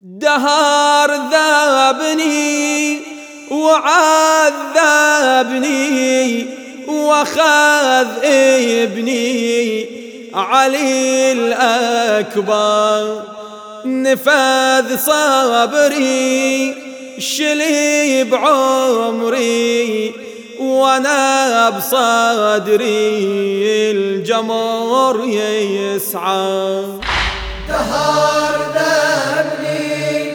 دهر ذابني وعذبني واخذ ابني علي الأكبر، نفذ صبري شلي بعمري وانا بصدري الجمر يسعى. دهر ذابني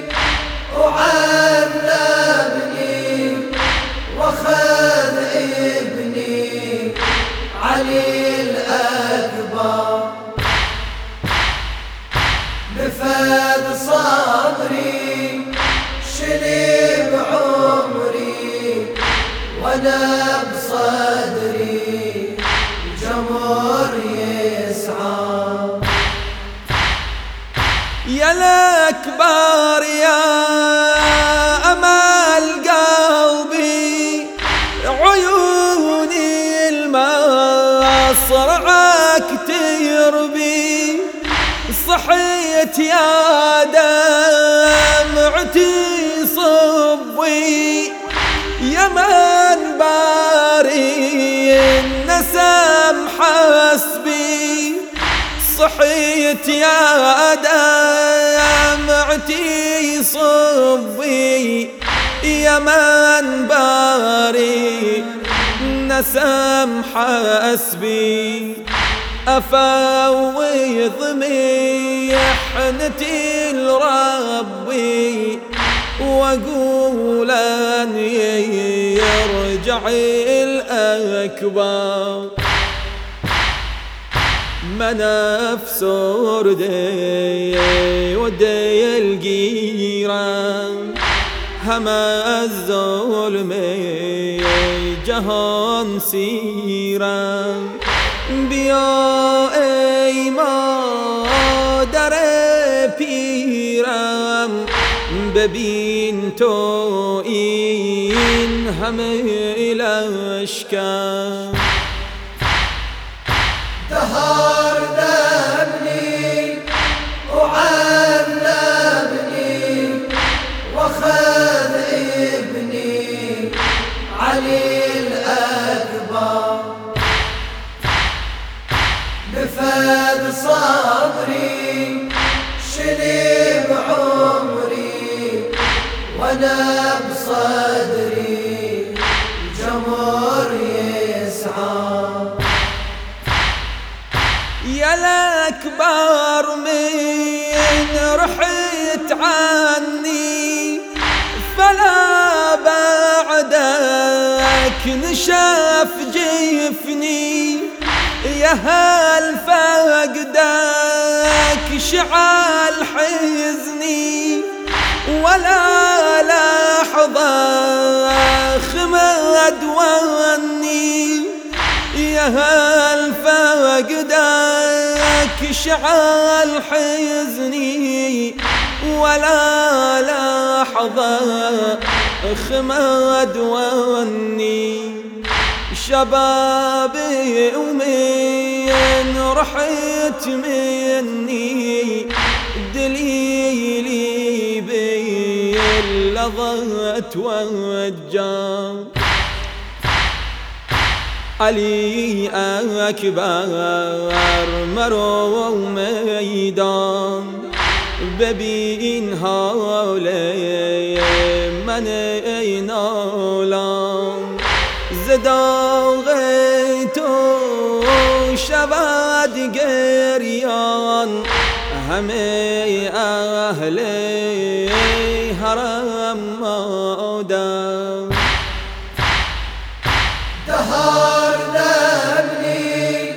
وعذبني واخذ ابني علي الأكبر، نفذ صبري شلي بعمري وانا بصدري الجمر يسعى. يا الأكبر يا أمل قلبي، عيوني المصرعك تربي، صحيت يا دمعتي صبي، يا من باري النسم حسبي، صحيت يا دمعتي صبي، يا من باري نسم حسبي، أفوض محنتي لربي وأقول أن يرجع الأكبر. من نفس وردي ودي القيرة، هم الظلم جهان سيرة، بيا اي ما در پیرم ببین تو این همه لشکر. دهر ذابني وعذبني واخذ ابني علي الأكبر، نفذ صبري شلي بعمري وانا بصدري الجمر يسعى. يا الأكبر من رحت عني فلا بعدك نشف جفني، يا هل فقدك شعل حزني، ولا لحظة خمد وني، يا هل فقدك شعل حزني، ولا لحظة خمد وني. شبابي ومن رحت مني دليلي باللظة توجه. علي أكبر مرو ميدان، ببین حال من اینالان، زداغ تو شود گریان همه اهل حرم مادم. دهر ذابني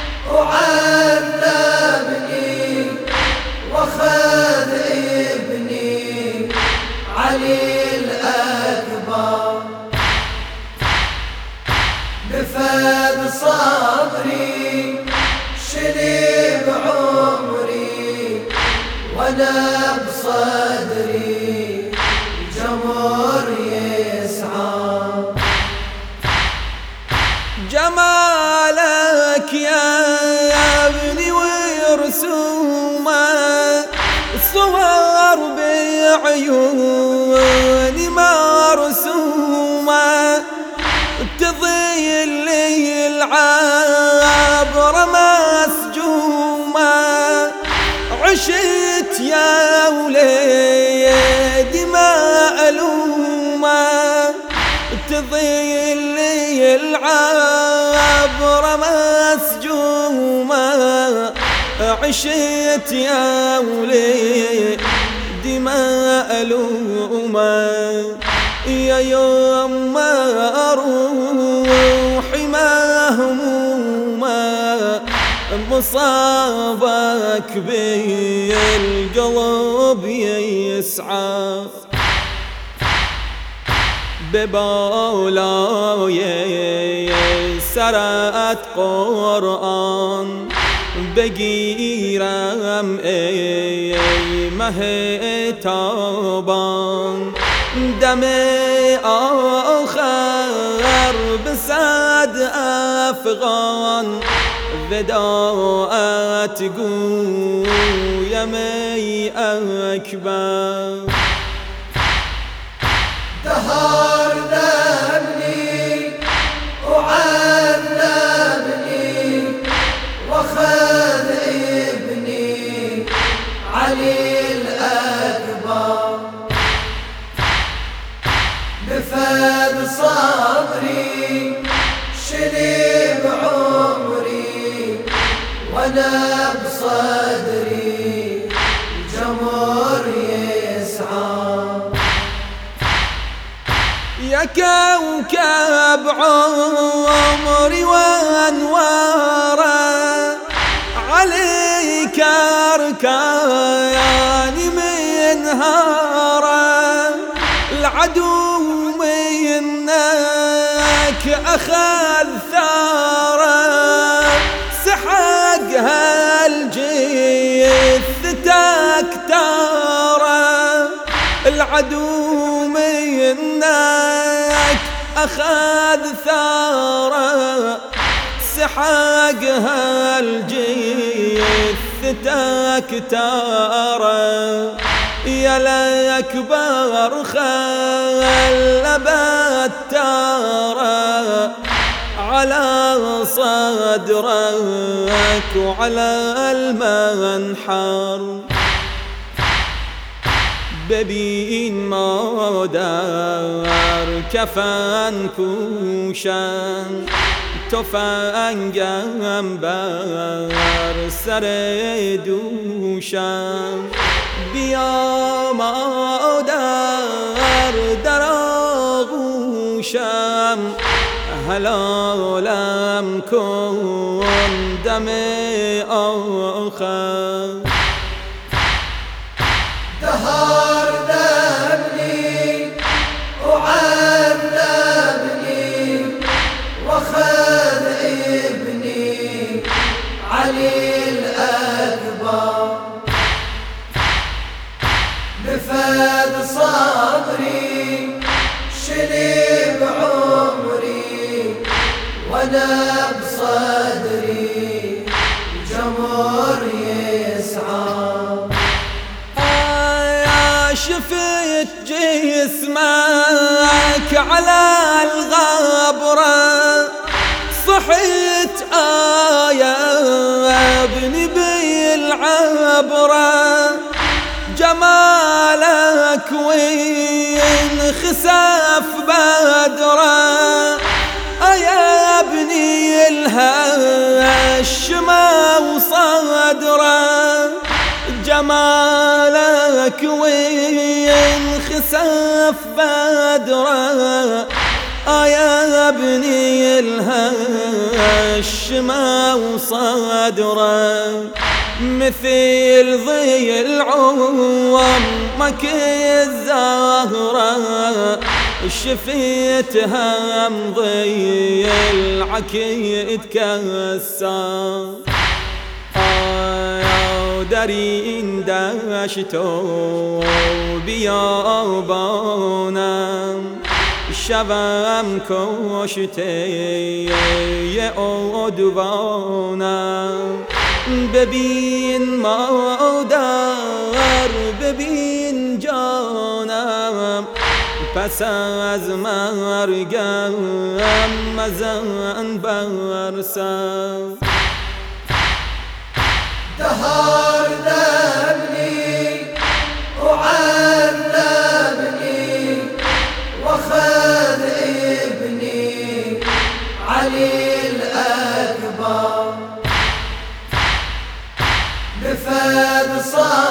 وعذبني واخذ ابني علي الأكبر، نفذ صبري شلي بعمري وانا بصدري الجمر يسعى. جمالك يا ابني ورسومه صور بي بعيوني مرسومة تظل العبر مسجومة عشت يا وليدي مألومة تظل العبر مسجومة عشت يا وليدي مألومة يا يما روحي مهمومة مصابك بالقلب يسعى ببولاي سرت قرآن بگیرم ای مهتابان دم آخر بصد افغان وداعت گویم ای اکبر دهار ذنبني وعذبني وخذ ابني علي الأكبر بفد صبري شلي بعمري وانا بصدري الجمر يسعى يا كوكب عمري وانواره عليك اركاني من هاره العدو منك اخذ ثاره سحق هالجثتك تاره العدو منك أخذ ثاره سحقها الجثتك تاره يا الأكبر خلبت تاره على صدرك وعلى المنحر ببین مادر کفن پوشن تفنگم بر سر دوشم بیا مادر در آغوشم حلالم کن دم آخر دهار ذنبني وعذبني وخذ ابني علي الأكبر بفد صبري شلي بعمري وانا بصدري الجمر يسعى شفت جسمك على الغبرة صحيت يا ابني بالعبرة جمالك وين خسف بدرة يا ابني الهشمة وصدرة جمالك وين خسف بدره يا ابني الهشمة وصدره مثل ضي العمك الزهرة شفيتها مضي العكيد كسر درين داشتو بیابانم شبم کشته عدوانم ببین مادر ببین جان پس از مرگم مزن برسم دهار ذبني وعذبني واخذ ابني علي الأكبر نفذ صار